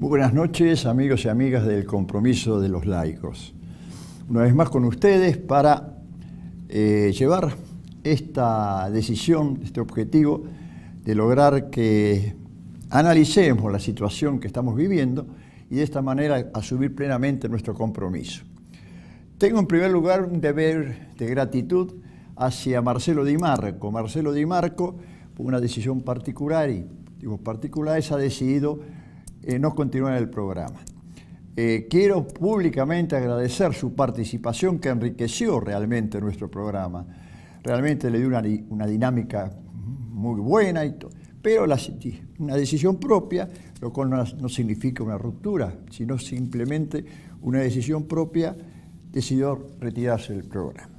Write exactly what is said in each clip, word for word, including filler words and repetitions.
buenas noches, amigos y amigas del Compromiso de los Laicos. Una vez más con ustedes para eh, llevar esta decisión, este objetivo de lograr que analicemos la situación que estamos viviendo y de esta manera asumir plenamente nuestro compromiso. Tengo en primer lugar un deber de gratitud hacia Marcelo Di Marco. Marcelo Di Marco, por una decisión particular, y digo particular, ha decidido eh, no continuar el programa. Eh, quiero públicamente agradecer su participación, que enriqueció realmente nuestro programa. Realmente le dio una, una dinámica muy buena, y pero la, una decisión propia, lo cual no, no significa una ruptura, sino simplemente una decisión propia, decidió retirarse del programa.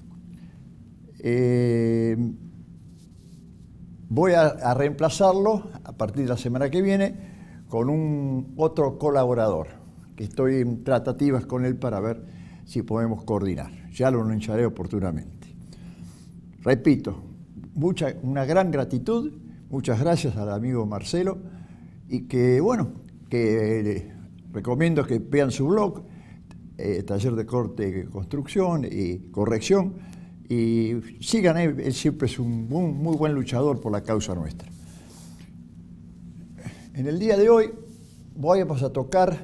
Eh, voy a, a reemplazarlo a partir de la semana que viene con un otro colaborador, que estoy en tratativas con él para ver si podemos coordinar. Ya lo anunciaré oportunamente. Repito, mucha, una gran gratitud, muchas gracias al amigo Marcelo, y que, bueno, que eh, recomiendo que vean su blog, eh, Taller de Corte, Construcción y Corrección, y sigan, él, él siempre es un, un muy buen luchador por la causa nuestra. En el día de hoy vamos a tocar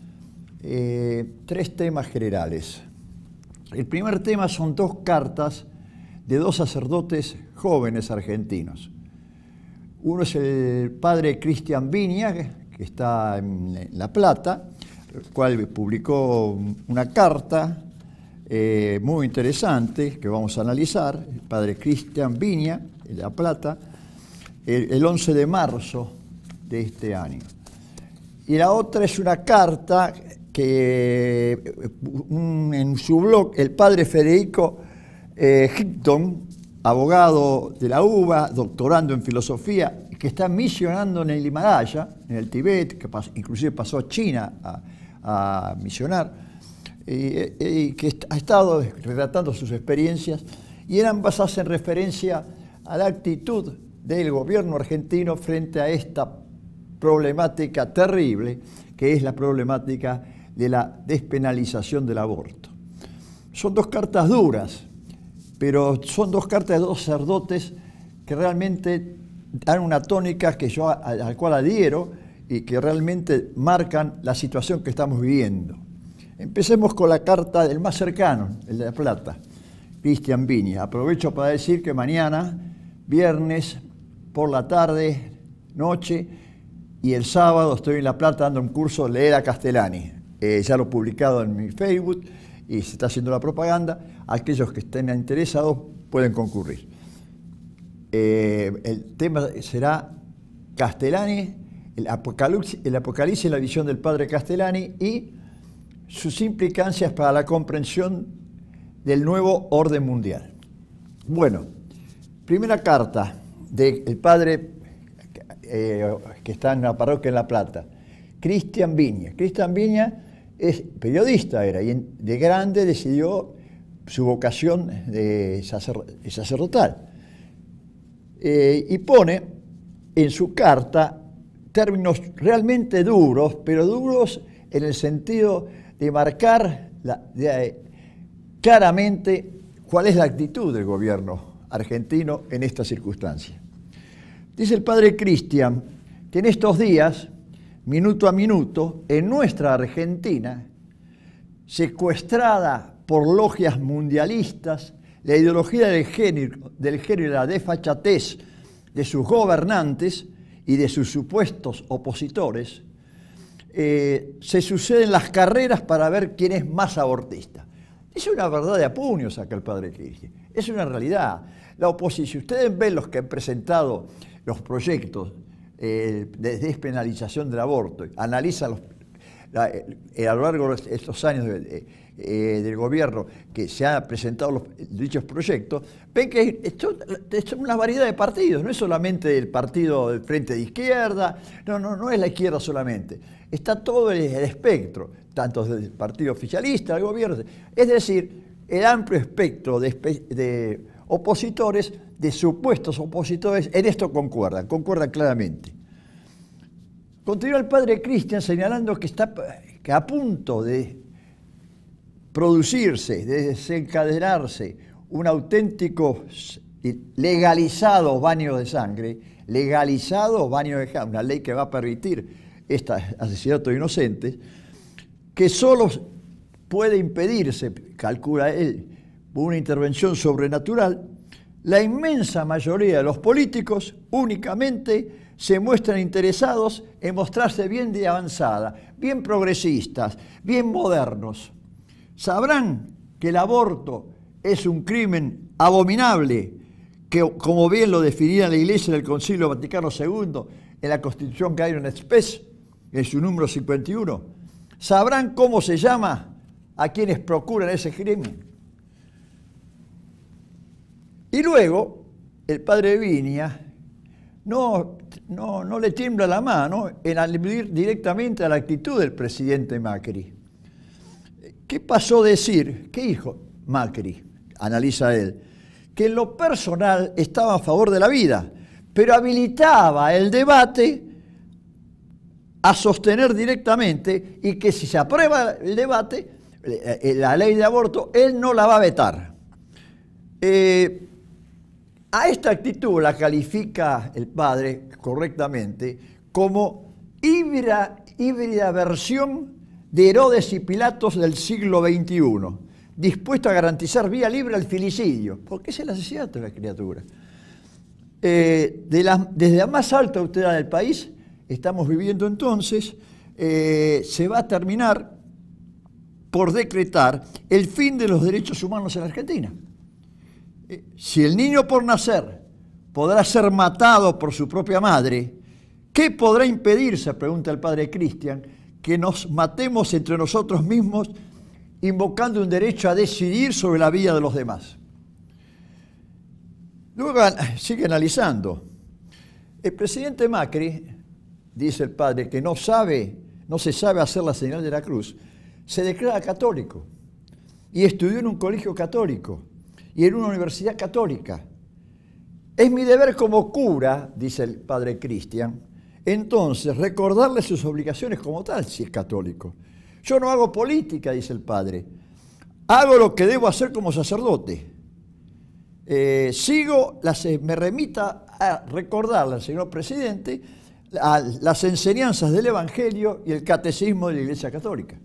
eh, tres temas generales. El primer tema son dos cartas de dos sacerdotes jóvenes argentinos. Uno es el padre Cristian Viña, que está en La Plata, el cual publicó una carta eh, muy interesante que vamos a analizar. El padre Cristian Viña, en La Plata, el, el once de marzo de este año. Y la otra es una carta que un, en su blog el padre Federico eh, Higton, abogado de la U B A, doctorando en filosofía, que está misionando en el Himalaya, en el Tíbet, que pas, inclusive pasó a China a, a misionar, y, y que ha estado relatando sus experiencias, y eran basadas en referencia a la actitud del gobierno argentino frente a esta problemática terrible, que es la problemática de la despenalización del aborto. Son dos cartas duras, pero son dos cartas de dos sacerdotes que realmente dan una tónica que yo, a la cual adhiero y que realmente marcan la situación que estamos viviendo. Empecemos con la carta del más cercano, el de La Plata, Cristian Viña. Aprovecho para decir que mañana, viernes, por la tarde, noche, y el sábado estoy en La Plata dando un curso Leer a Castellani. Eh, ya lo he publicado en mi Facebook y se está haciendo la propaganda. Aquellos que estén interesados pueden concurrir. Eh, el tema será Castellani, el Apocalipsis, el Apocalipsis, la visión del padre Castellani y sus implicancias para la comprensión del nuevo orden mundial. Bueno, primera carta del padre eh, que está en la parroquia en La Plata, Cristian Viña. Cristian Viña es periodista, era, y de grande decidió su vocación de, sacer, de sacerdotal. Eh, y pone en su carta términos realmente duros, pero duros en el sentido de marcar la, de, claramente cuál es la actitud del gobierno argentino en esta circunstancia. Dice el padre Cristian que en estos días, minuto a minuto, en nuestra Argentina, secuestrada por logias mundialistas, la ideología del género, del género y la desfachatez de sus gobernantes y de sus supuestos opositores, eh, se suceden las carreras para ver quién es más abortista. Es una verdad de apuño, saca el padre Cristian. Es una realidad. La oposición, ustedes ven los que han presentado los proyectos eh, de despenalización del aborto, analizan los, la, eh, a lo largo de estos años de, eh, del gobierno que se han presentado los, dichos proyectos, ven que es una variedad de partidos, no es solamente el partido del Frente de Izquierda, no, no, no es la izquierda solamente, está todo el, el espectro, tanto del partido oficialista, del gobierno, es decir, el amplio espectro de, de opositores, de supuestos opositores, en esto concuerdan, concuerdan claramente. Continúa el padre Cristian señalando que está que a punto de producirse, de desencadenarse un auténtico legalizado baño de sangre, legalizado baño de sangre, una ley que va a permitir este asesinato de inocentes, que solo puede impedirse, calcula él, una intervención sobrenatural. La inmensa mayoría de los políticos únicamente se muestran interesados en mostrarse bien de avanzada, bien progresistas, bien modernos. Sabrán que el aborto es un crimen abominable, que como bien lo definía la Iglesia del Concilio Vaticano segundo en la Constitución Gaudium et Spes, en su número cincuenta y uno. Sabrán cómo se llama a quienes procuran ese crimen. Y luego, el padre Viña no, no, no le tiembla la mano en aludir directamente a la actitud del presidente Macri. ¿Qué pasó a decir? ¿Qué dijo Macri? Analiza él. Que en lo personal estaba a favor de la vida, pero habilitaba el debate a sostener directamente y que si se aprueba el debate, la ley de aborto, él no la va a vetar. Eh, a esta actitud la califica el padre correctamente como híbrida, híbrida versión de Herodes y Pilatos del siglo veintiuno, dispuesto a garantizar vía libre al filicidio, porque es el asesinato de la criatura. Eh, de la, desde la más alta autoridad del país, estamos viviendo entonces, eh, se va a terminar por decretar el fin de los derechos humanos en Argentina. Eh, si el niño por nacer podrá ser matado por su propia madre, ¿qué podrá impedirse, pregunta el padre Cristian, que nos matemos entre nosotros mismos invocando un derecho a decidir sobre la vida de los demás? Luego sigue analizando. El presidente Macri, dice el padre, que no sabe, no se sabe hacer la señal de la cruz, se declara católico y estudió en un colegio católico y en una universidad católica. Es mi deber como cura, dice el padre Cristian, entonces recordarle sus obligaciones como tal, si es católico. Yo no hago política, dice el padre, hago lo que debo hacer como sacerdote. Eh, sigo, las, me remita a recordarle al señor presidente a las enseñanzas del Evangelio y el catecismo de la Iglesia Católica.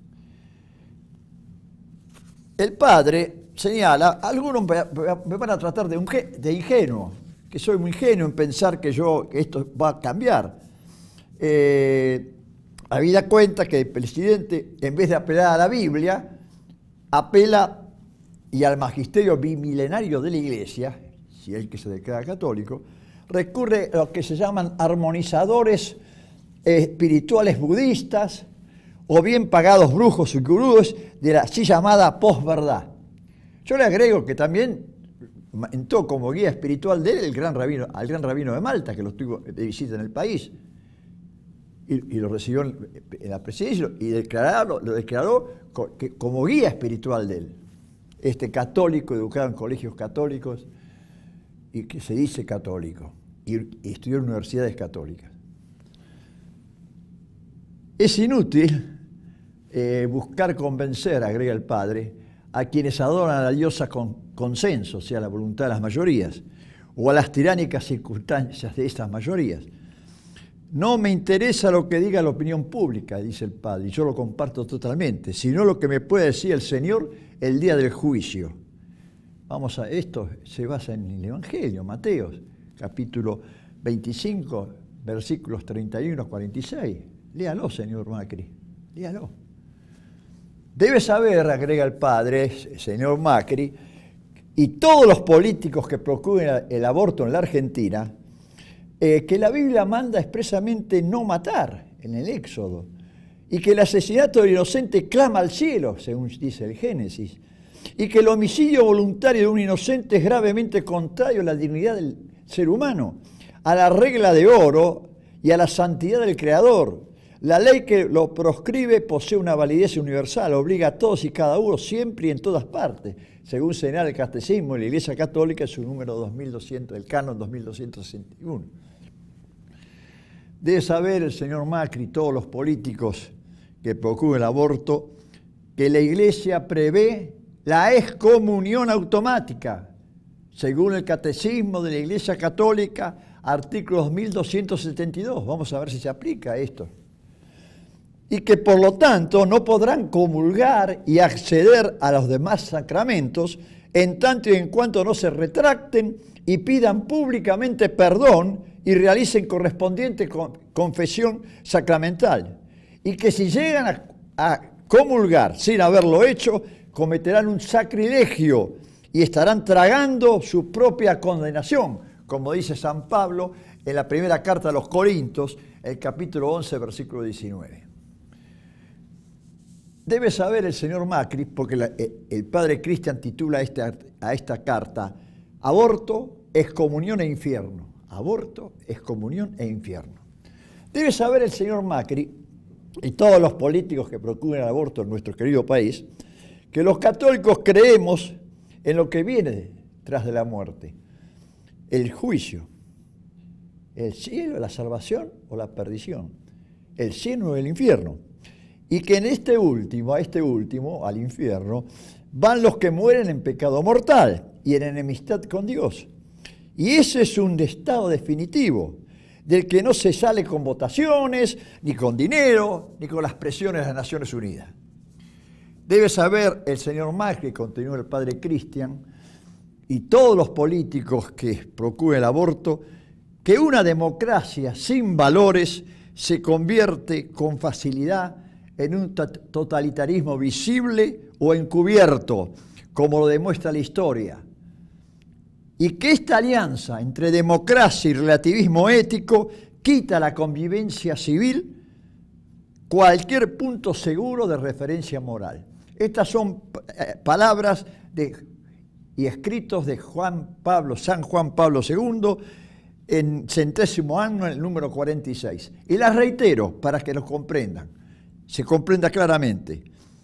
El padre señala, algunos me van a tratar de, un, de ingenuo, que soy muy ingenuo en pensar que, yo, que esto va a cambiar. Eh, habida cuenta que el presidente, en vez de apelar a la Biblia, apela y al magisterio bimilenario de la Iglesia, si es el que se declara católico, recurre a lo que se llaman armonizadores espirituales budistas o bien pagados brujos y gurúes de la así llamada posverdad. Yo le agrego que también entró como guía espiritual de él el gran rabino, al gran rabino de Malta, que lo tuvo de visita en el país, y, y lo recibió en, en la presidencia y declaró, lo declaró como guía espiritual de él. Este católico, educado en colegios católicos, y que se dice católico, y, y estudió en universidades católicas. Es inútil eh, buscar convencer, agrega el padre, a quienes adoran a la diosa con consenso, o sea, la voluntad de las mayorías, o a las tiránicas circunstancias de estas mayorías. No me interesa lo que diga la opinión pública, dice el padre, y yo lo comparto totalmente, sino lo que me puede decir el Señor el día del juicio. Vamos a, esto se basa en el Evangelio, Mateo, capítulo veinticinco, versículos treinta y uno a cuarenta y seis. Léalo, señor Macri, léalo. Debe saber, agrega el padre, señor Macri, y todos los políticos que procuren el aborto en la Argentina, eh, que la Biblia manda expresamente no matar en el Éxodo, y que el asesinato del inocente clama al cielo, según dice el Génesis, y que el homicidio voluntario de un inocente es gravemente contrario a la dignidad del ser humano, a la regla de oro y a la santidad del Creador. La ley que lo proscribe posee una validez universal, obliga a todos y cada uno siempre y en todas partes, según señala el Catecismo de la Iglesia Católica en su número dos mil doscientos, el canon dos mil doscientos sesenta y uno. Debe saber el señor Macri y todos los políticos que procuran el aborto que la Iglesia prevé la excomunión automática, según el Catecismo de la Iglesia Católica, artículo dos mil doscientos setenta y dos. Vamos a ver si se aplica esto. Y que por lo tanto no podrán comulgar y acceder a los demás sacramentos en tanto y en cuanto no se retracten y pidan públicamente perdón y realicen correspondiente confesión sacramental. Y que si llegan a, a comulgar sin haberlo hecho, cometerán un sacrilegio y estarán tragando su propia condenación, como dice San Pablo en la primera carta a los Corintios, el capítulo once, versículo diecinueve. Debe saber el señor Macri, porque la, el padre Cristian titula a esta, a esta carta Aborto, excomunión e infierno. Aborto, excomunión e infierno. Debe saber el señor Macri y todos los políticos que procuran el aborto en nuestro querido país, que los católicos creemos en lo que viene tras de la muerte, el juicio, el cielo, la salvación o la perdición, el cielo o el infierno. Y que en este último, a este último, al infierno, van los que mueren en pecado mortal y en enemistad con Dios. Y ese es un estado definitivo, del que no se sale con votaciones, ni con dinero, ni con las presiones de las Naciones Unidas. Debe saber el señor Macri, continúa el padre Cristian, y todos los políticos que procuran el aborto, que una democracia sin valores se convierte con facilidad en un totalitarismo visible o encubierto, como lo demuestra la historia. Y que esta alianza entre democracia y relativismo ético quita la convivencia civil cualquier punto seguro de referencia moral. Estas son palabras de, y escritos de Juan Pablo, San Juan Pablo segundo, en centésimo año, en el número cuarenta y seis. Y las reitero para que lo comprendan, se comprenda claramente.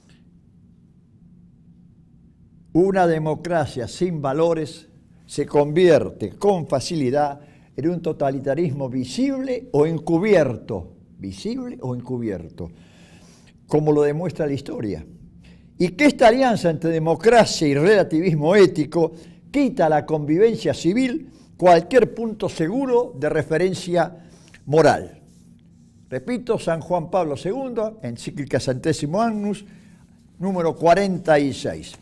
Una democracia sin valores se convierte con facilidad en un totalitarismo visible o encubierto, visible o encubierto, como lo demuestra la historia. Y que esta alianza entre democracia y relativismo ético quita a la convivencia civil cualquier punto seguro de referencia moral. Repito, San Juan Pablo segundo, encíclica Centésimo Agnus, número cuarenta y seis.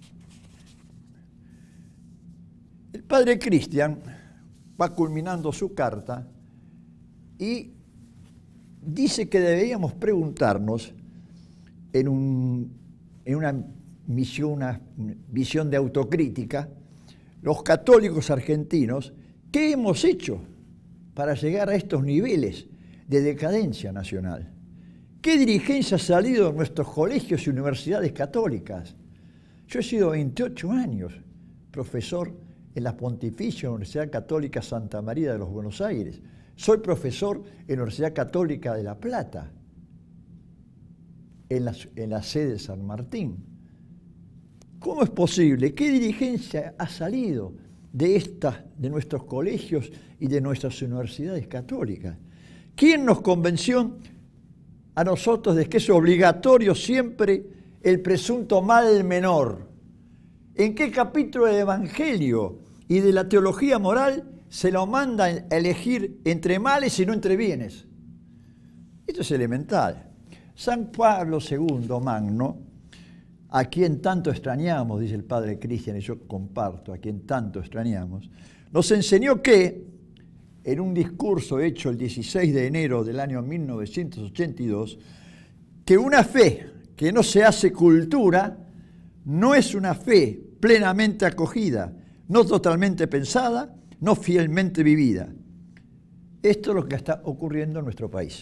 El padre Cristian va culminando su carta y dice que deberíamos preguntarnos en, un, en una, misión, una visión de autocrítica, los católicos argentinos, ¿qué hemos hecho para llegar a estos niveles de decadencia nacional? ¿Qué dirigencia ha salido de nuestros colegios y universidades católicas? Yo he sido veintiocho años profesor en la Pontificia Universidad Católica Santa María de los Buenos Aires. Soy profesor en la Universidad Católica de La Plata, en la, en la sede de San Martín. ¿Cómo es posible? ¿Qué dirigencia ha salido de, esta, de nuestros colegios y de nuestras universidades católicas? ¿Quién nos convenció a nosotros de que es obligatorio siempre el presunto mal menor? ¿En qué capítulo del Evangelio y de la teología moral se lo manda a elegir entre males y no entre bienes? Esto es elemental. San Pablo segundo Magno, a quien tanto extrañamos, dice el padre Cristian, y yo comparto, a quien tanto extrañamos, nos enseñó que, en un discurso hecho el dieciséis de enero del año mil novecientos ochenta y dos, que una fe que no se hace cultura no es una fe plenamente acogida, no totalmente pensada, no fielmente vivida. Esto es lo que está ocurriendo en nuestro país.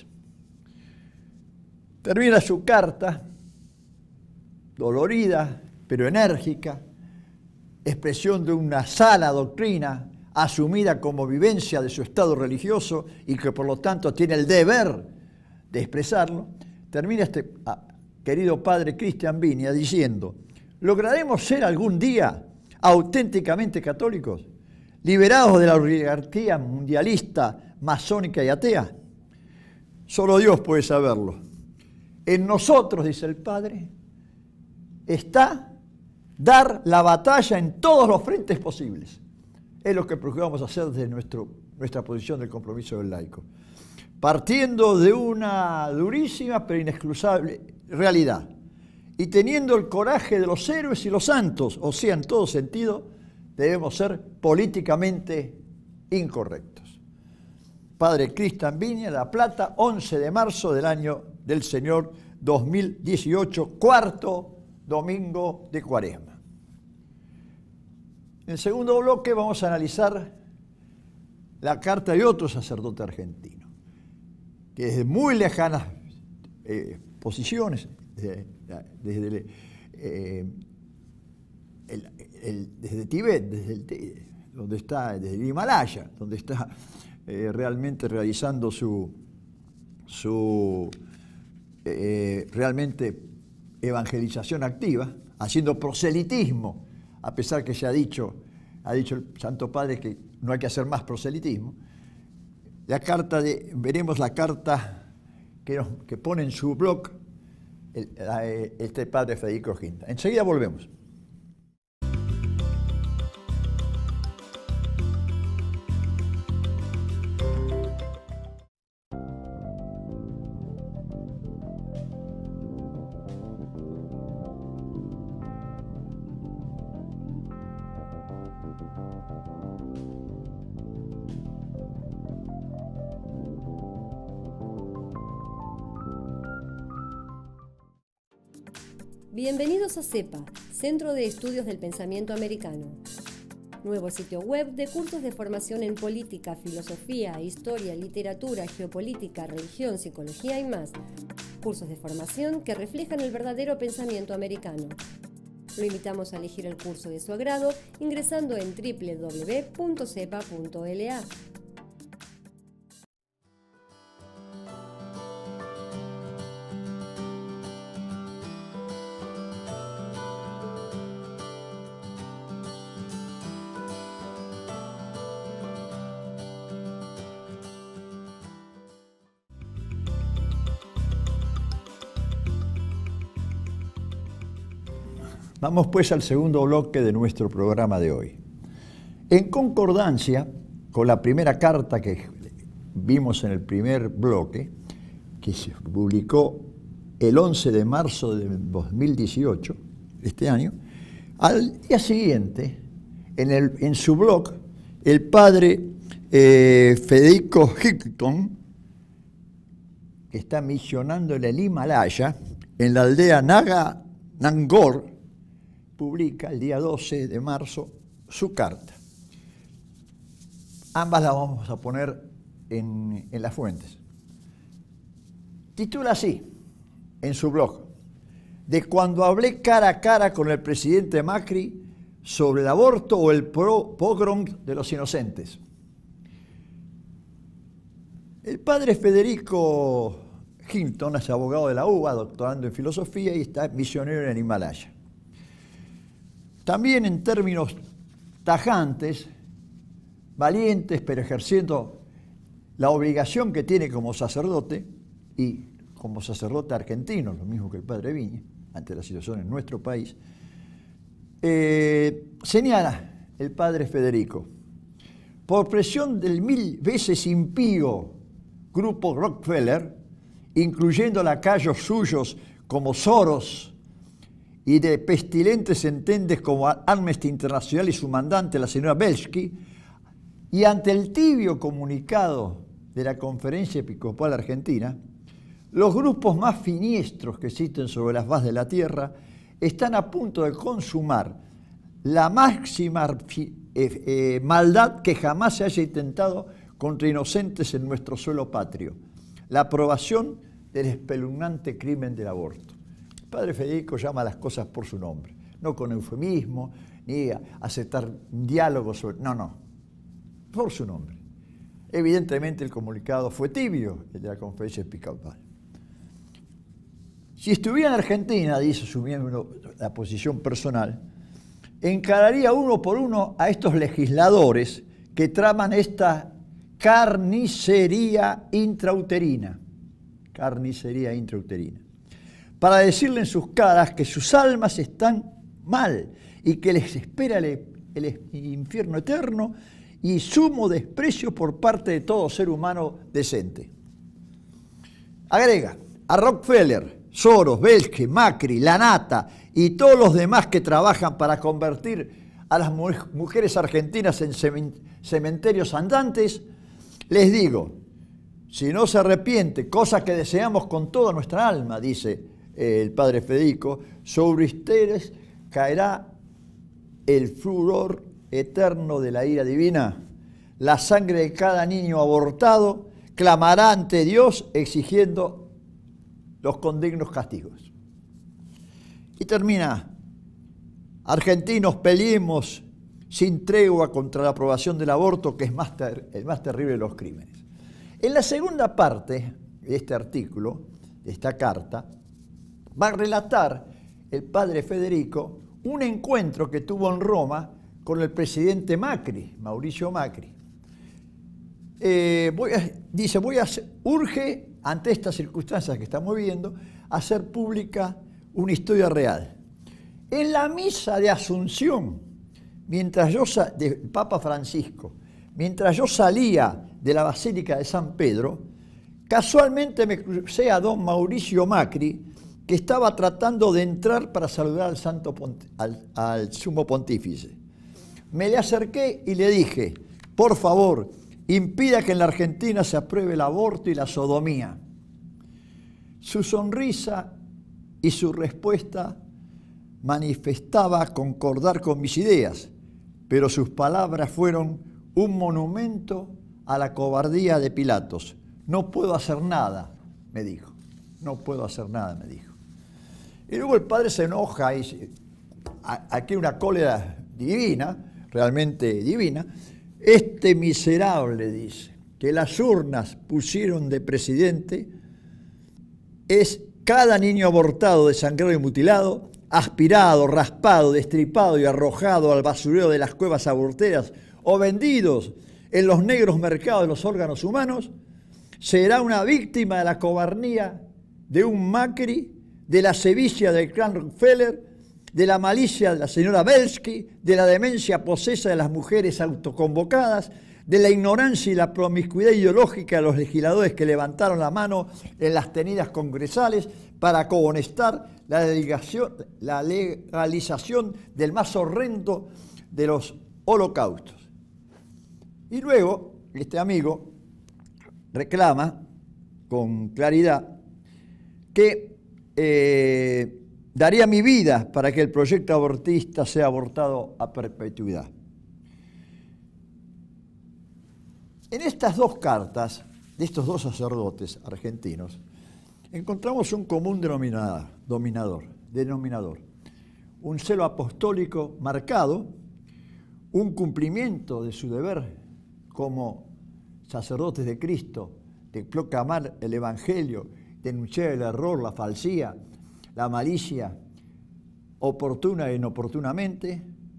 Termina su carta, dolorida, pero enérgica, expresión de una sana doctrina, asumida como vivencia de su estado religioso y que por lo tanto tiene el deber de expresarlo. Termina este ah, querido padre Cristian Viña diciendo: ¿lograremos ser algún día auténticamente católicos, liberados de la oligarquía mundialista, masónica y atea? Solo Dios puede saberlo. En nosotros, dice el Padre, está dar la batalla en todos los frentes posibles. Es lo que procuramos hacer desde nuestro, nuestra posición del compromiso del laico. Partiendo de una durísima pero inexcusable realidad y teniendo el coraje de los héroes y los santos, o sea, en todo sentido, debemos ser políticamente incorrectos. Padre Cristian Viña, La Plata, once de marzo del año del Señor dos mil dieciocho, cuarto domingo de Cuaresma. En el segundo bloque vamos a analizar la carta de otro sacerdote argentino, que desde muy lejanas eh, posiciones, desde, desde, eh, el, el, desde Tibet, desde el, donde está, desde el Himalaya, donde está eh, realmente realizando su, su eh, realmente evangelización activa, haciendo proselitismo, a pesar que se ha dicho, ha dicho el Santo Padre que no hay que hacer más proselitismo. La carta de, veremos la carta que, nos, que pone en su blog el, este Padre Federico Hinton. Enseguida volvemos. Bienvenidos a CEPA, Centro de Estudios del Pensamiento Americano. Nuevo sitio web de cursos de formación en política, filosofía, historia, literatura, geopolítica, religión, psicología y más. Cursos de formación que reflejan el verdadero pensamiento americano. Lo invitamos a elegir el curso de su agrado ingresando en doble u doble u doble u punto cepa punto l a. Vamos pues al segundo bloque de nuestro programa de hoy. En concordancia con la primera carta que vimos en el primer bloque, que se publicó el once de marzo de dos mil dieciocho, este año, al día siguiente, en, el, en su blog, el padre eh, Federico Hinton, que está misionando en el Himalaya, en la aldea Naga Nangor, publica el día doce de marzo su carta. Ambas las vamos a poner en, en las fuentes. Titula así, en su blog, de cuando hablé cara a cara con el presidente Macri sobre el aborto o el pro pogrom de los inocentes. El padre Federico Hinton es abogado de la U B A, doctorando en filosofía y está misionero en el Himalaya. También en términos tajantes, valientes, pero ejerciendo la obligación que tiene como sacerdote, y como sacerdote argentino, lo mismo que el padre Viña, ante la situación en nuestro país, eh, señala el padre Federico, por presión del mil veces impío grupo Rockefeller, incluyendo lacayos suyos como Soros, y de pestilentes entes como Amnesty Internacional y su mandante, la señora Belsky, y ante el tibio comunicado de la Conferencia Episcopal Argentina, los grupos más siniestros que existen sobre las faz de la tierra están a punto de consumar la máxima eh, eh, maldad que jamás se haya intentado contra inocentes en nuestro suelo patrio, la aprobación del espeluznante crimen del aborto. El padre Federico llama las cosas por su nombre, no con eufemismo, ni a aceptar diálogos sobre... No, no, por su nombre. Evidentemente el comunicado fue tibio, el de la Conferencia Episcopal. Si estuviera en Argentina, dice su miembro, la posición personal, encararía uno por uno a estos legisladores que traman esta carnicería intrauterina. carnicería intrauterina, para decirle en sus caras que sus almas están mal y que les espera el, el infierno eterno y sumo desprecio por parte de todo ser humano decente. Agrega, a Rockefeller, Soros, Belge, Macri, Lanata y todos los demás que trabajan para convertir a las mujeres argentinas en cementerios andantes, les digo, si no se arrepiente, cosa que deseamos con toda nuestra alma, dice el padre Federico, sobre ustedes caerá el furor eterno de la ira divina. La sangre de cada niño abortado clamará ante Dios exigiendo los condignos castigos. Y termina, argentinos, peleemos sin tregua contra la aprobación del aborto, que es más ter- el más terrible de los crímenes. En la segunda parte de este artículo, de esta carta, va a relatar el padre Federico un encuentro que tuvo en Roma con el presidente Macri, Mauricio Macri. Eh, voy a, dice, voy a hacer, urge, ante estas circunstancias que estamos viviendo, hacer pública una historia real. En la misa de Asunción, mientras yo, del Papa Francisco, mientras yo salía de la Basílica de San Pedro, casualmente me crucé a don Mauricio Macri, que estaba tratando de entrar para saludar al, santo al, al sumo pontífice. Me le acerqué y le dije, por favor, impida que en la Argentina se apruebe el aborto y la sodomía. Su sonrisa y su respuesta manifestaba concordar con mis ideas, pero sus palabras fueron un monumento a la cobardía de Pilatos. No puedo hacer nada, me dijo. No puedo hacer nada, me dijo. Y luego el padre se enoja y dice, aquí una cólera divina, realmente divina. Este miserable, dice, que las urnas pusieron de presidente, es cada niño abortado, desangrado y mutilado, aspirado, raspado, destripado y arrojado al basurero de las cuevas aborteras o vendidos en los negros mercados de los órganos humanos, será una víctima de la cobardía de un Macri, de la sevicia del clan Rockefeller, de la malicia de la señora Belsky, de la demencia posesa de las mujeres autoconvocadas, de la ignorancia y la promiscuidad ideológica de los legisladores que levantaron la mano en las tenidas congresales para cohonestar la, la legalización del más horrendo de los holocaustos. Y luego, este amigo reclama con claridad que eh, daría mi vida para que el proyecto abortista sea abortado a perpetuidad. En estas dos cartas de estos dos sacerdotes argentinos encontramos un común denominador, dominador, denominador, un celo apostólico marcado, un cumplimiento de su deber como sacerdotes de Cristo, de proclamar el Evangelio, denunciar el error, la falsía, la malicia, oportuna e inoportunamente.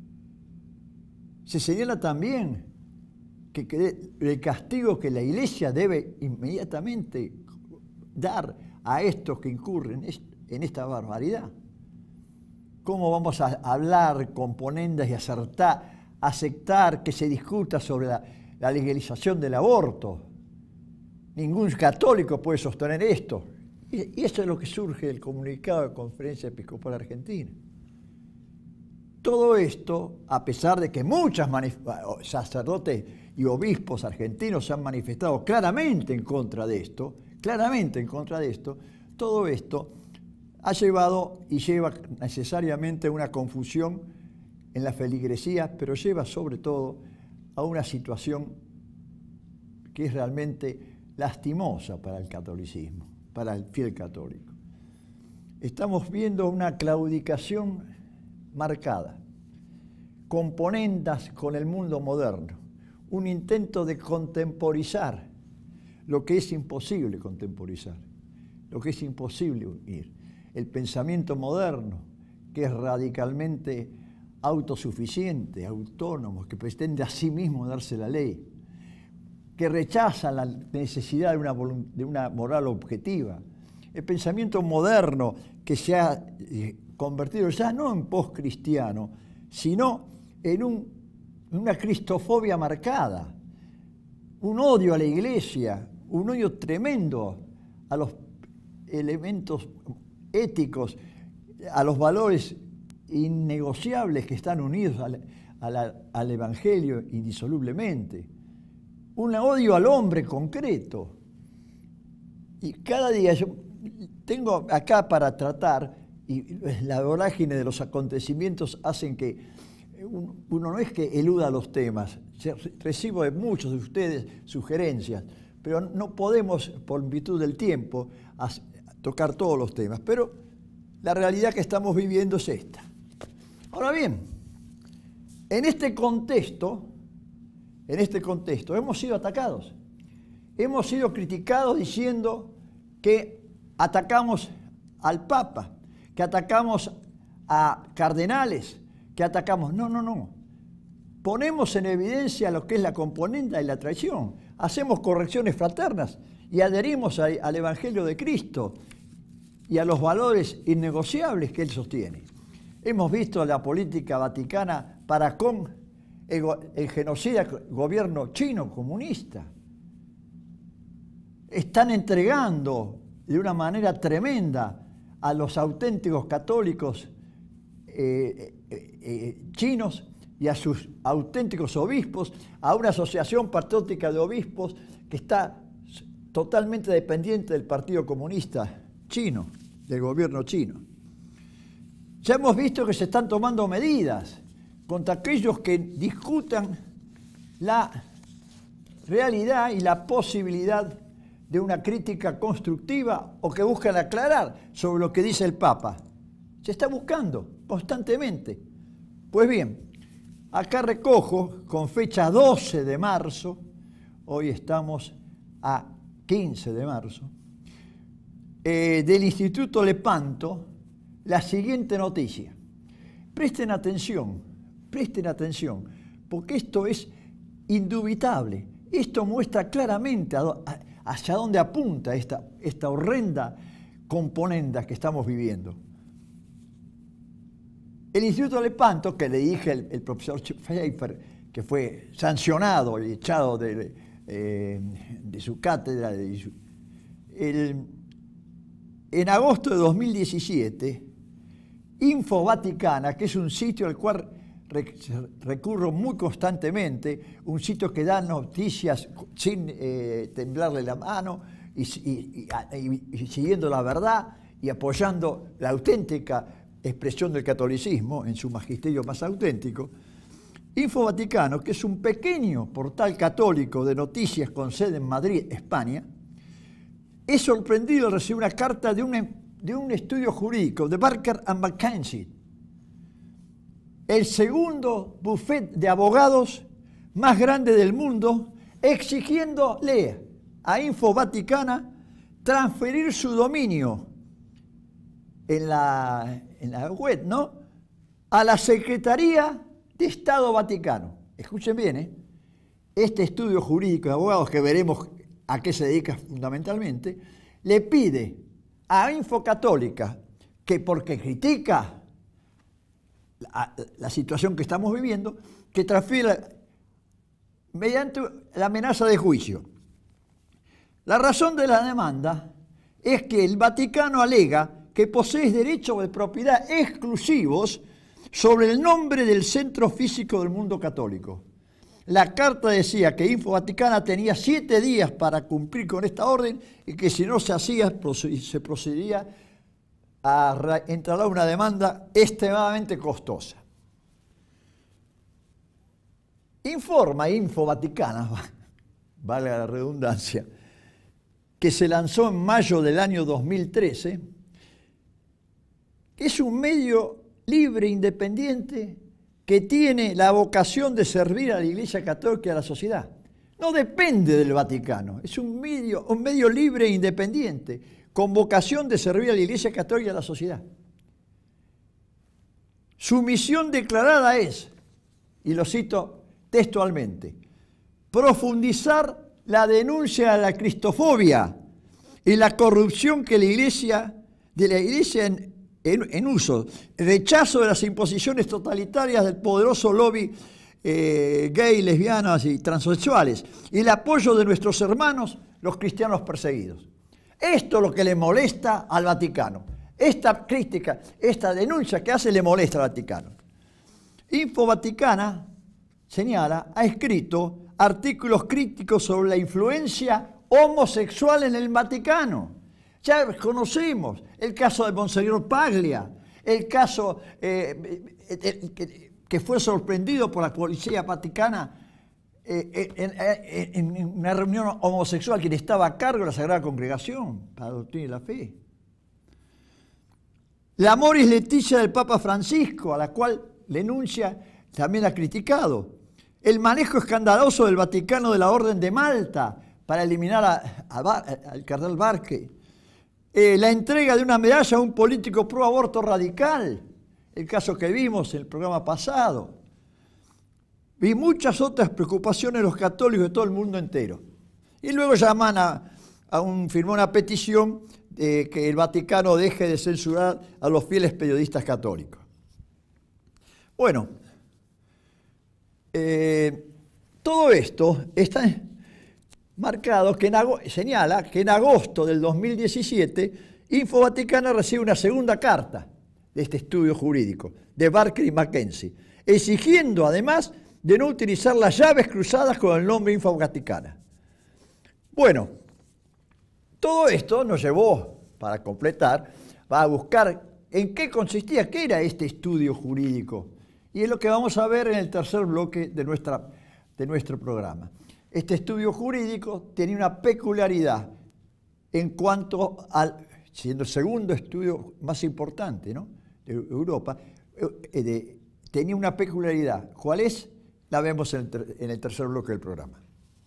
Se señala también que, que el castigo que la Iglesia debe inmediatamente dar a estos que incurren en esta barbaridad. ¿Cómo vamos a hablar con ponendas y acertar, aceptar que se discuta sobre la, la legalización del aborto? Ningún católico puede sostener esto. Y, y eso es lo que surge del comunicado de la Conferencia Episcopal Argentina. Todo esto, a pesar de que muchos sacerdotes y obispos argentinos se han manifestado claramente en contra de esto, claramente en contra de esto, todo esto ha llevado y lleva necesariamente a una confusión en la feligresía, pero lleva sobre todo a una situación que es realmente lastimosa para el catolicismo, para el fiel católico. Estamos viendo una claudicación marcada, componendas con el mundo moderno, un intento de contemporizar lo que es imposible contemporizar, lo que es imposible unir. El pensamiento moderno, que es radicalmente autosuficiente, autónomo, que pretende a sí mismo darse la ley, que rechazan la necesidad de una, de una moral objetiva. El pensamiento moderno que se ha convertido ya no en postcristiano, sino en, un, en una cristofobia marcada, un odio a la Iglesia, un odio tremendo a los elementos éticos, a los valores innegociables que están unidos al, al, al Evangelio indisolublemente. Un odio al hombre concreto. Y cada día yo tengo acá para tratar, y la vorágine de los acontecimientos hacen que uno no es que eluda los temas. Recibo de muchos de ustedes sugerencias, pero no podemos, por virtud del tiempo, tocar todos los temas. Pero la realidad que estamos viviendo es esta. Ahora bien, en este contexto, en este contexto hemos sido atacados. Hemos sido criticados diciendo que atacamos al Papa, que atacamos a cardenales, que atacamos... No, no, no. Ponemos en evidencia lo que es la componente de la traición. Hacemos correcciones fraternas y adherimos a, al Evangelio de Cristo y a los valores innegociables que Él sostiene. Hemos visto la política vaticana para con el, el genocida gobierno chino comunista. Están entregando de una manera tremenda a los auténticos católicos eh, eh, eh, chinos y a sus auténticos obispos, a una asociación patriótica de obispos que está totalmente dependiente del Partido Comunista chino, del gobierno chino. Ya hemos visto que se están tomando medidas contra aquellos que discutan la realidad y la posibilidad de una crítica constructiva o que buscan aclarar sobre lo que dice el Papa. Se está buscando constantemente. Pues bien, acá recojo con fecha doce de marzo, hoy estamos a quince de marzo, eh, del Instituto Lepanto, la siguiente noticia. Presten atención, presten atención, porque esto es indubitable. Esto muestra claramente a, a, hacia dónde apunta esta, esta horrenda componenda que estamos viviendo. El Instituto Lepanto, que le dije el, el profesor Schaefer, que fue sancionado y echado de, eh, de su cátedra, de su, el, en agosto de dos mil diecisiete, Info Vaticana, que es un sitio al cual recurro muy constantemente, un sitio que da noticias sin eh, temblarle la mano y, y, y, y siguiendo la verdad y apoyando la auténtica expresión del catolicismo en su magisterio más auténtico. Info Vaticano, que es un pequeño portal católico de noticias con sede en Madrid, España, es sorprendido al recibir una carta de un, de un estudio jurídico de Barker and McKenzie, el segundo bufete de abogados más grande del mundo, exigiéndole a Info Vaticana transferir su dominio en la, en la web, ¿no?, a la Secretaría de Estado Vaticano. Escuchen bien, ¿eh? Este estudio jurídico de abogados, que veremos a qué se dedica fundamentalmente, le pide a Info Católica que, porque critica la, la situación que estamos viviendo, que transfiera mediante la amenaza de juicio. La razón de la demanda es que el Vaticano alega que posee derechos de propiedad exclusivos sobre el nombre del centro físico del mundo católico. La carta decía que Info Vaticana tenía siete días para cumplir con esta orden y que si no se hacía, se procedía a entablar una demanda extremadamente costosa. Informa Info Vaticana, valga la redundancia, que se lanzó en mayo del año dos mil trece, que es un medio libre, independiente, que tiene la vocación de servir a la Iglesia Católica y a la sociedad. No depende del Vaticano, es un medio, un medio libre e independiente, con vocación de servir a la Iglesia Católica y a la sociedad. Su misión declarada es, y lo cito textualmente, profundizar la denuncia a la cristofobia y la corrupción que la iglesia, de la iglesia en, en, en uso, rechazo de las imposiciones totalitarias del poderoso lobby eh, gay, lesbianas y transexuales, y el apoyo de nuestros hermanos, los cristianos perseguidos. Esto es lo que le molesta al Vaticano. Esta crítica, esta denuncia que hace le molesta al Vaticano. Info Vaticana, señala, ha escrito artículos críticos sobre la influencia homosexual en el Vaticano. Ya conocemos el caso de Monseñor Paglia, el caso eh, eh, que, que fue sorprendido por la policía vaticana eh, en, en, en una reunión homosexual, quien estaba a cargo de la Sagrada Congregación para la Doctrina y la Fe. La Amoris Laetitia del Papa Francisco, a la cual la enuncia también ha criticado. El manejo escandaloso del Vaticano de la Orden de Malta para eliminar a, a, al cardenal Barque. Eh, la entrega de una medalla a un político pro aborto radical, el caso que vimos en el programa pasado. Y muchas otras preocupaciones de los católicos de todo el mundo entero. Y luego llaman a, a un, firmó una petición de que el Vaticano deje de censurar a los fieles periodistas católicos. Bueno, eh, todo esto está marcado, que en señala que en agosto del dos mil diecisiete Info Vaticana recibe una segunda carta de este estudio jurídico de Barker y Mackenzie, exigiendo además de no utilizar las llaves cruzadas con el nombre Info Vaticana. Bueno, todo esto nos llevó, para completar, a buscar en qué consistía, qué era este estudio jurídico. Y es lo que vamos a ver en el tercer bloque de, nuestra, de nuestro programa. Este estudio jurídico tenía una peculiaridad en cuanto al, siendo el segundo estudio más importante, ¿no?, de Europa, eh, de, tenía una peculiaridad. ¿Cuál es? La vemos en el, en el tercer bloque del programa.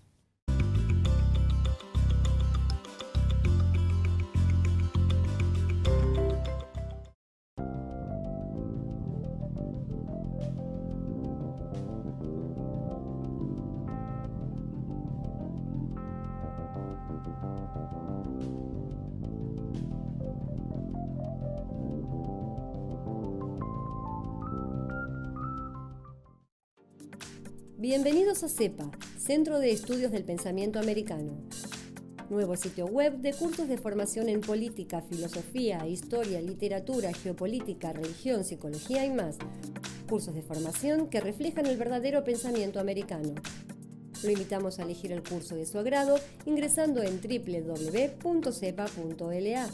Bienvenidos a CEPA, Centro de Estudios del Pensamiento Americano. Nuevo sitio web de cursos de formación en política, filosofía, historia, literatura, geopolítica, religión, psicología y más. Cursos de formación que reflejan el verdadero pensamiento americano. Lo invitamos a elegir el curso de su agrado ingresando en doble u doble u doble u punto cepa punto l a.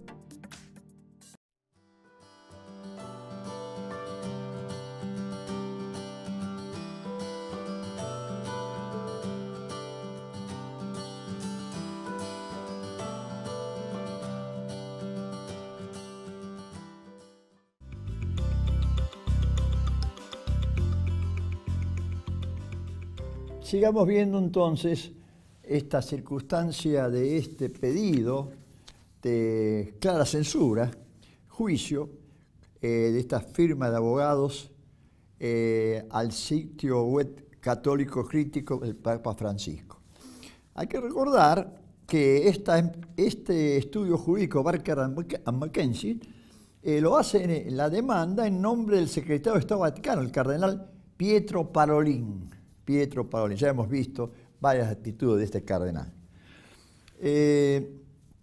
Sigamos viendo entonces esta circunstancia de este pedido de clara censura, juicio, eh, de esta firma de abogados eh, al sitio web católico crítico del Papa Francisco. Hay que recordar que esta, este estudio jurídico Barker and Mackenzie eh, lo hace en la demanda en nombre del secretario de Estado Vaticano, el cardenal Pietro Parolin. Pietro Parolin, ya hemos visto varias actitudes de este cardenal. Eh,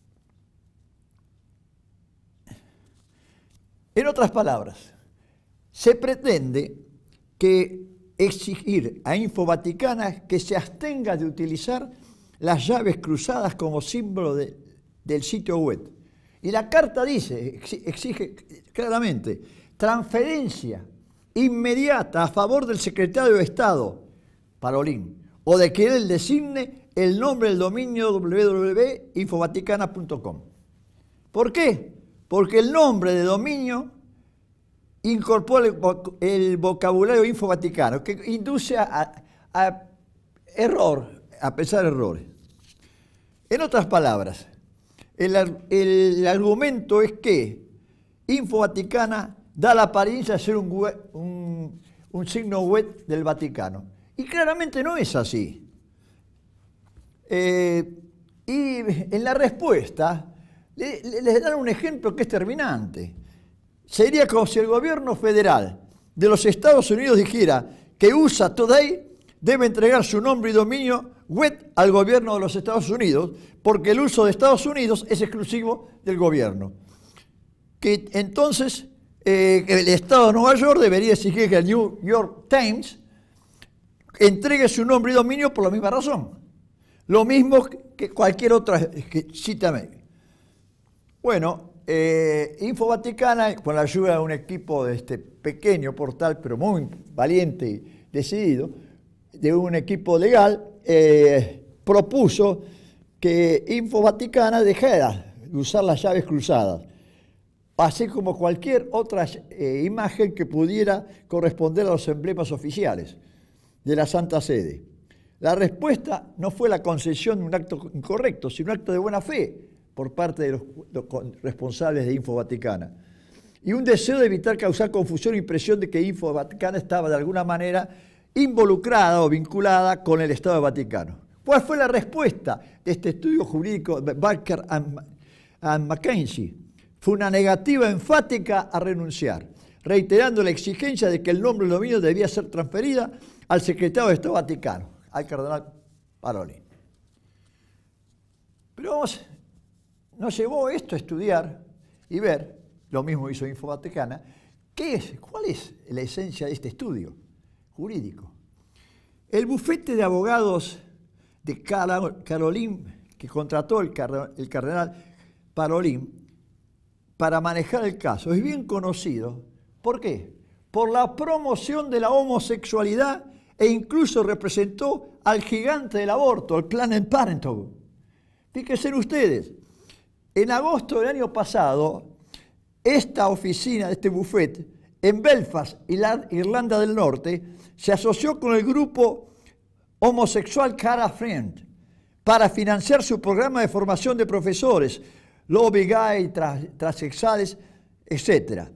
en otras palabras, se pretende que exigir a Info Vaticana que se abstenga de utilizar las llaves cruzadas como símbolo de, del sitio web. Y la carta dice, exige claramente, transferencia inmediata a favor del secretario de Estado, Parolin, o de que él designe el nombre del dominio doble u doble u doble u punto info vaticana punto com. ¿Por qué? Porque el nombre de dominio incorpora el, el vocabulario Info Vaticano, que induce a, a error, a pensar errores. En otras palabras, el, el argumento es que Info Vaticana da la apariencia de ser un, web, un, un signo web del Vaticano. Y claramente no es así. Eh, y en la respuesta le, le, les dan un ejemplo que es terminante. Sería como si el gobierno federal de los Estados Unidos dijera que U S A Today debe entregar su nombre y dominio web al gobierno de los Estados Unidos porque el uso de Estados Unidos es exclusivo del gobierno. Que entonces eh, el Estado de Nueva York debería exigir que el New York Times entregue su nombre y dominio por la misma razón. Lo mismo que cualquier otra que, cítame. Bueno, eh, Info Vaticana, con la ayuda de un equipo de este pequeño portal, pero muy valiente y decidido, de un equipo legal, eh, propuso que Info Vaticana dejara de usar las llaves cruzadas, así como cualquier otra eh, imagen que pudiera corresponder a los emblemas oficiales de la Santa Sede. La respuesta no fue la concesión de un acto incorrecto, sino un acto de buena fe por parte de los, los responsables de Info Vaticana. Y un deseo de evitar causar confusión e impresión de que Info Vaticana estaba de alguna manera involucrada o vinculada con el Estado de Vaticano. ¿Cuál fue la respuesta de este estudio jurídico de Barker and, and McKenzie? Fue una negativa enfática a renunciar, reiterando la exigencia de que el nombre y el dominio debía ser transferida al secretario de Estado Vaticano, al cardenal Parolin. Pero vamos, nos llevó esto a estudiar y ver, lo mismo hizo Info Vaticana, ¿qué es, cuál es la esencia de este estudio jurídico? El bufete de abogados de Parolin, que contrató el, el cardenal Parolin para manejar el caso, es bien conocido. ¿Por qué? Por la promoción de la homosexualidad e incluso representó al gigante del aborto, el Planned Parenthood. Fíjense ustedes, en agosto del año pasado, esta oficina, este bufete, en Belfast, Irlanda del Norte, se asoció con el grupo homosexual Cara Friend para financiar su programa de formación de profesores, lobby gay, trans, transexuales, etcétera.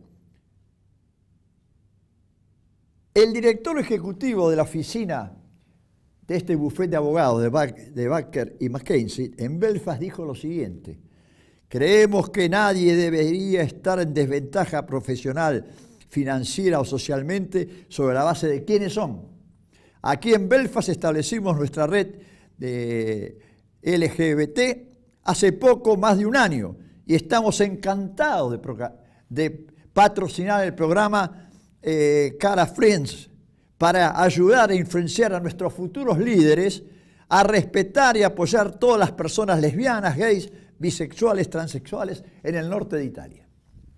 El director ejecutivo de la oficina de este bufete de abogados de, Bac de Barker y McKenzie en Belfast dijo lo siguiente: creemos que nadie debería estar en desventaja profesional, financiera o socialmente sobre la base de quiénes son. Aquí en Belfast establecimos nuestra red de L G B T hace poco más de un año y estamos encantados de, de patrocinar el programa Eh, Cara Friends para ayudar e influenciar a nuestros futuros líderes a respetar y apoyar todas las personas lesbianas, gays, bisexuales, transexuales en el norte de Italia.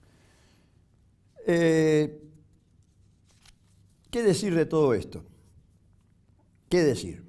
Eh, ¿Qué decir de todo esto? ¿Qué decir?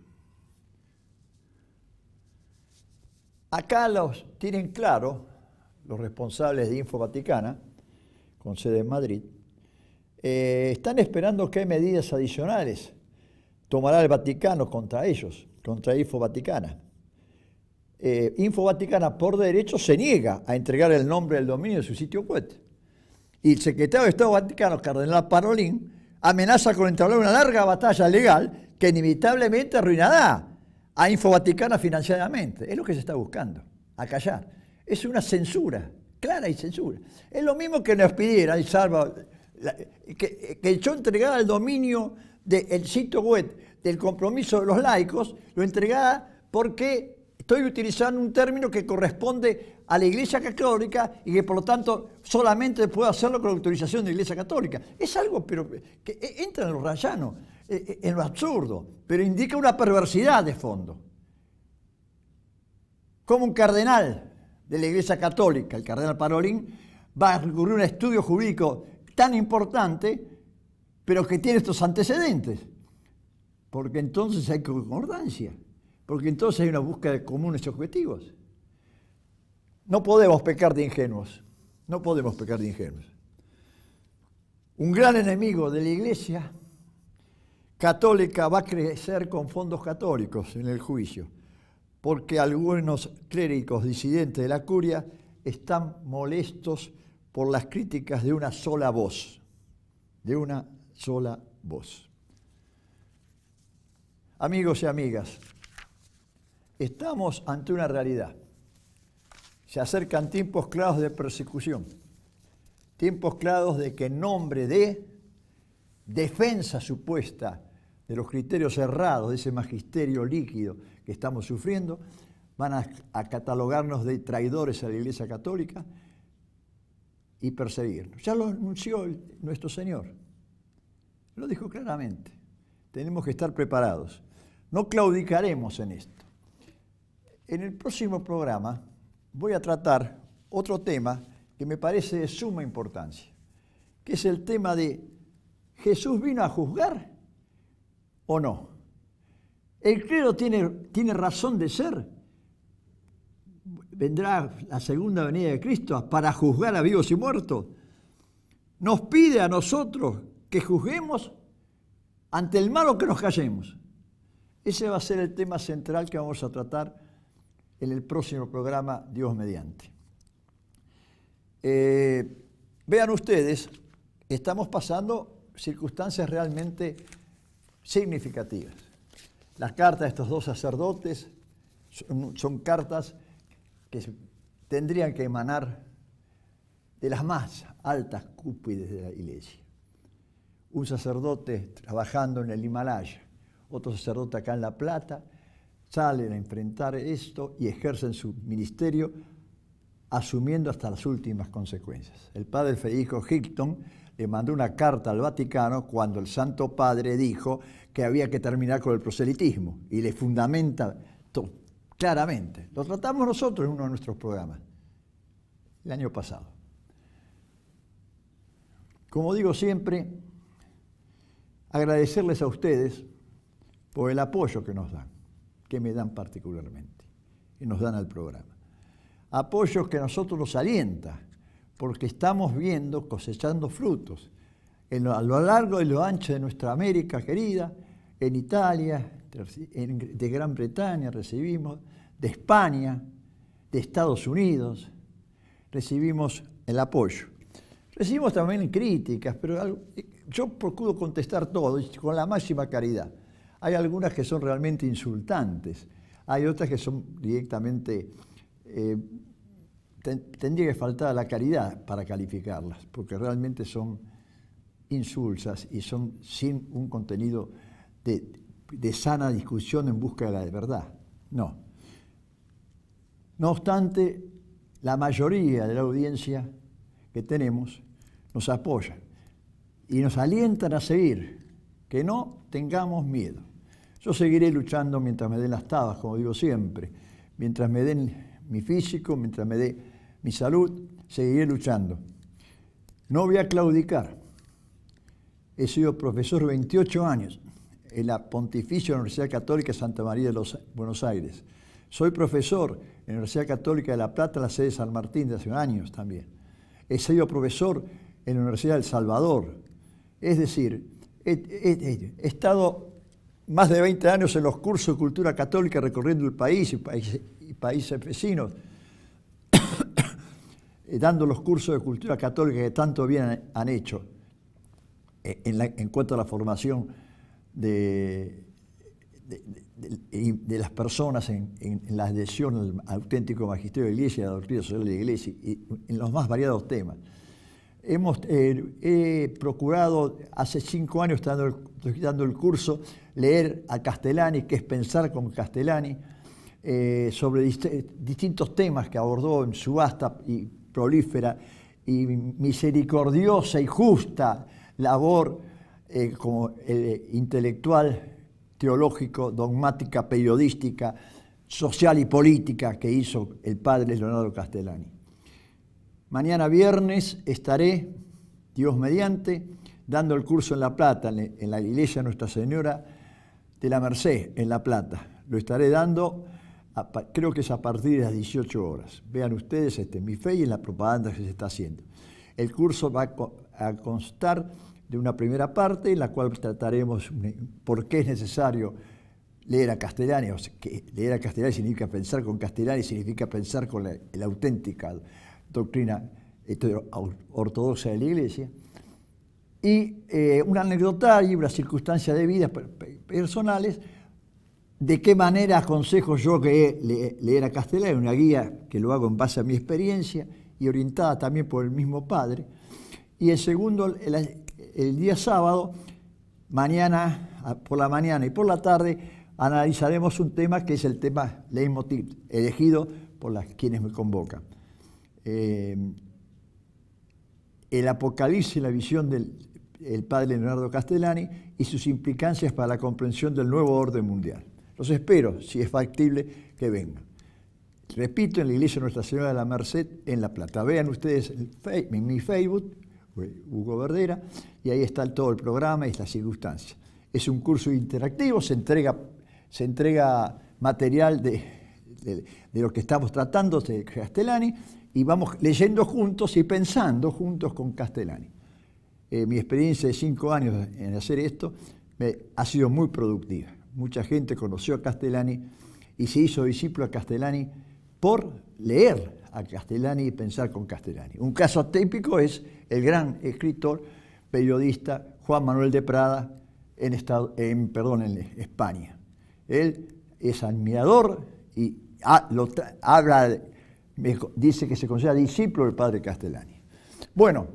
Acá los tienen claro los responsables de Info Vaticana, con sede en Madrid. Eh, están esperando qué medidas adicionales tomará el Vaticano contra ellos, contra Info Vaticana. Eh, Info Vaticana, por derecho, se niega a entregar el nombre y el dominio de su sitio web. Y el secretario de Estado Vaticano, cardenal Parolin, amenaza con entablar una larga batalla legal que inevitablemente arruinará a Info Vaticana financieramente. Es lo que se está buscando, acallar. Es una censura, clara y censura. Es lo mismo que nos pidiera el Salvador. La, que, que yo entregara el dominio del sitio web del compromiso de los laicos, lo entregara porque estoy utilizando un término que corresponde a la Iglesia Católica y que por lo tanto solamente puedo hacerlo con la autorización de la Iglesia Católica. Es algo pero que entra en lo rayano, en lo absurdo, pero indica una perversidad de fondo. Como un cardenal de la Iglesia Católica, el cardenal Parolin, va a recurrir a un estudio jurídico tan importante, pero que tiene estos antecedentes, porque entonces hay concordancia, porque entonces hay una búsqueda de comunes objetivos. No podemos pecar de ingenuos, no podemos pecar de ingenuos. Un gran enemigo de la Iglesia Católica va a crecer con fondos católicos en el juicio, porque algunos clérigos disidentes de la curia están molestos por las críticas de una sola voz, de una sola voz. Amigos y amigas, Estamos ante una realidad. Se acercan tiempos claros de persecución, tiempos claros de que en nombre de defensa supuesta de los criterios errados, de ese magisterio líquido que estamos sufriendo, van a, a catalogarnos de traidores a la Iglesia Católica y perseguirnos. Ya lo anunció el, nuestro Señor, lo dijo claramente. Tenemos que estar preparados. No claudicaremos en esto. En el próximo programa voy a tratar otro tema que me parece de suma importancia, que es el tema de ¿Jesús vino a juzgar o no? ¿El clero tiene, tiene razón de ser? ¿Vendrá la segunda venida de Cristo para juzgar a vivos y muertos? ¿Nos pide a nosotros que juzguemos ante el mal o que nos callemos? Ese va a ser el tema central que vamos a tratar en el próximo programa, Dios mediante. Eh, vean ustedes, estamos pasando circunstancias realmente significativas. Las cartas de estos dos sacerdotes son, son cartas que tendrían que emanar de las más altas cúspides de la Iglesia. Un sacerdote trabajando en el Himalaya, otro sacerdote acá en La Plata, salen a enfrentar esto y ejercen su ministerio asumiendo hasta las últimas consecuencias. El padre Federico Hilton le mandó una carta al Vaticano cuando el Santo Padre dijo que había que terminar con el proselitismo y le fundamenta todo, claramente. Lo tratamos nosotros en uno de nuestros programas, el año pasado. Como digo siempre, agradecerles a ustedes por el apoyo que nos dan, que me dan particularmente, y nos dan al programa. Apoyo que a nosotros nos alienta, porque estamos viendo, cosechando frutos en lo, a lo largo y lo ancho de nuestra América querida, en Italia, en, de Gran Bretaña recibimos, de España, de Estados Unidos, recibimos el apoyo. Recibimos también críticas, pero yo procuro contestar todo con la máxima caridad. Hay algunas que son realmente insultantes, hay otras que son directamente... Eh, ten, tendría que faltar la caridad para calificarlas, porque realmente son insulsas y son sin un contenido de, de sana discusión en busca de la verdad. No. No obstante, la mayoría de la audiencia que tenemos nos apoya y nos alientan a seguir, que no tengamos miedo. Yo seguiré luchando mientras me den las tabas, como digo siempre, mientras me den mi físico, mientras me dé mi salud, seguiré luchando. No voy a claudicar. He sido profesor veintiocho años en la Pontificia Universidad Católica Santa María de los Buenos Aires. Soy profesor en la Universidad Católica de La Plata, en la sede de San Martín, de hace años también. He sido profesor en la Universidad del Salvador. Es decir, he, he, he estado más de veinte años en los cursos de cultura católica recorriendo el país y países, y países vecinos, dando los cursos de cultura católica que tanto bien han hecho en, la, en cuanto a la formación de, de, de, de las personas en, en, en la adhesión al auténtico magisterio de la Iglesia y a la doctrina social de la Iglesia, y en los más variados temas. Hemos eh, he procurado, hace cinco años estoy dando, el, estoy dando el curso, leer a Castellani, que es pensar con Castellani, eh, sobre dist distintos temas que abordó en su vasta y prolífera y misericordiosa y justa labor eh, como eh, intelectual, teológico, dogmática, periodística, social y política que hizo el padre Leonardo Castellani. Mañana viernes estaré, Dios mediante, dando el curso en La Plata, en la iglesia Nuestra Señora de la Merced, en La Plata. Lo estaré dando, a, creo que es a partir de las dieciocho horas. Vean ustedes este, mi fe y en la propaganda que se está haciendo. El curso va a constar de una primera parte en la cual trataremos por qué es necesario leer a Castellani. O sea, que leer a Castellani significa pensar con Castellani, significa pensar con la, la auténtica doctrina ortodoxa de la Iglesia, y eh, un anecdotario, una circunstancia de vida personales, de qué manera aconsejo yo que le, leer a Castellani, una guía que lo hago en base a mi experiencia y orientada también por el mismo padre. Y el segundo, el, el día sábado, mañana, por la mañana y por la tarde, analizaremos un tema que es el tema leitmotiv, elegido por las, quienes me convocan. Eh, el Apocalipsis, la visión del el padre Leonardo Castellani y sus implicancias para la comprensión del nuevo orden mundial. Los espero, si es factible, que vengan. Repito, en la Iglesia Nuestra Señora de la Merced, en La Plata. Vean ustedes en mi Facebook, Hugo Verdera, y ahí está todo el programa y las circunstancias. Es un curso interactivo, se entrega, se entrega material de, de, de lo que estamos tratando de Castellani y vamos leyendo juntos y pensando juntos con Castellani. Eh, mi experiencia de cinco años en hacer esto me, ha sido muy productiva. Mucha gente conoció a Castellani y se hizo discípulo a Castellani por leer a Castellani y pensar con Castellani. Un caso típico es el gran escritor, periodista Juan Manuel de Prada en, estado, en, perdón, en España. Él es admirador y ha, lo, habla, me, dice que se considera discípulo del padre Castellani. Bueno,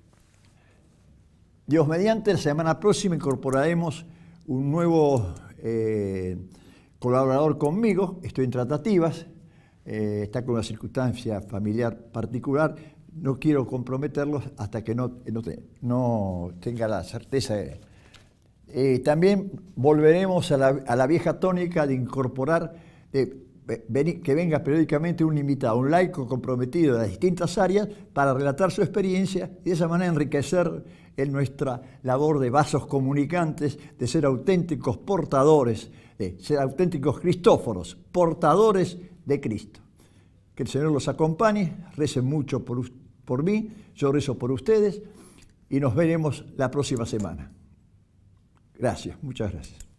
Dios mediante, la semana próxima incorporaremos un nuevo eh, colaborador conmigo, estoy en tratativas, eh, está con una circunstancia familiar particular, no quiero comprometerlos hasta que no, no, te, no tenga la certeza de él. Eh, también volveremos a la, a la vieja tónica de incorporar, de, de, que venga periódicamente un invitado, un laico comprometido de las distintas áreas para relatar su experiencia y de esa manera enriquecer en nuestra labor de vasos comunicantes, de ser auténticos portadores, de ser auténticos cristóforos, portadores de Cristo. Que el Señor los acompañe, recen mucho por, por mí, yo rezo por ustedes y nos veremos la próxima semana. Gracias, muchas gracias.